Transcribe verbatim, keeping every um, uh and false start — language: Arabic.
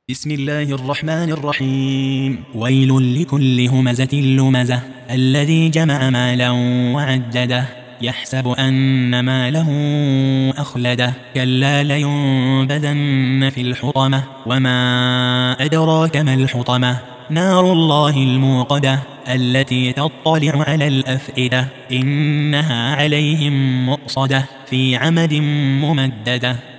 بسم الله الرحمن الرحيم. ويل لكل همزة لمزة الذي جمع مالا وعدده يحسب أن ماله أخلده كلا لينبذن في الحطمة وما أدراك ما الحطمة نار الله الموقدة التي تطلع على الأفئدة إنها عليهم مؤصدة في عمد ممددة.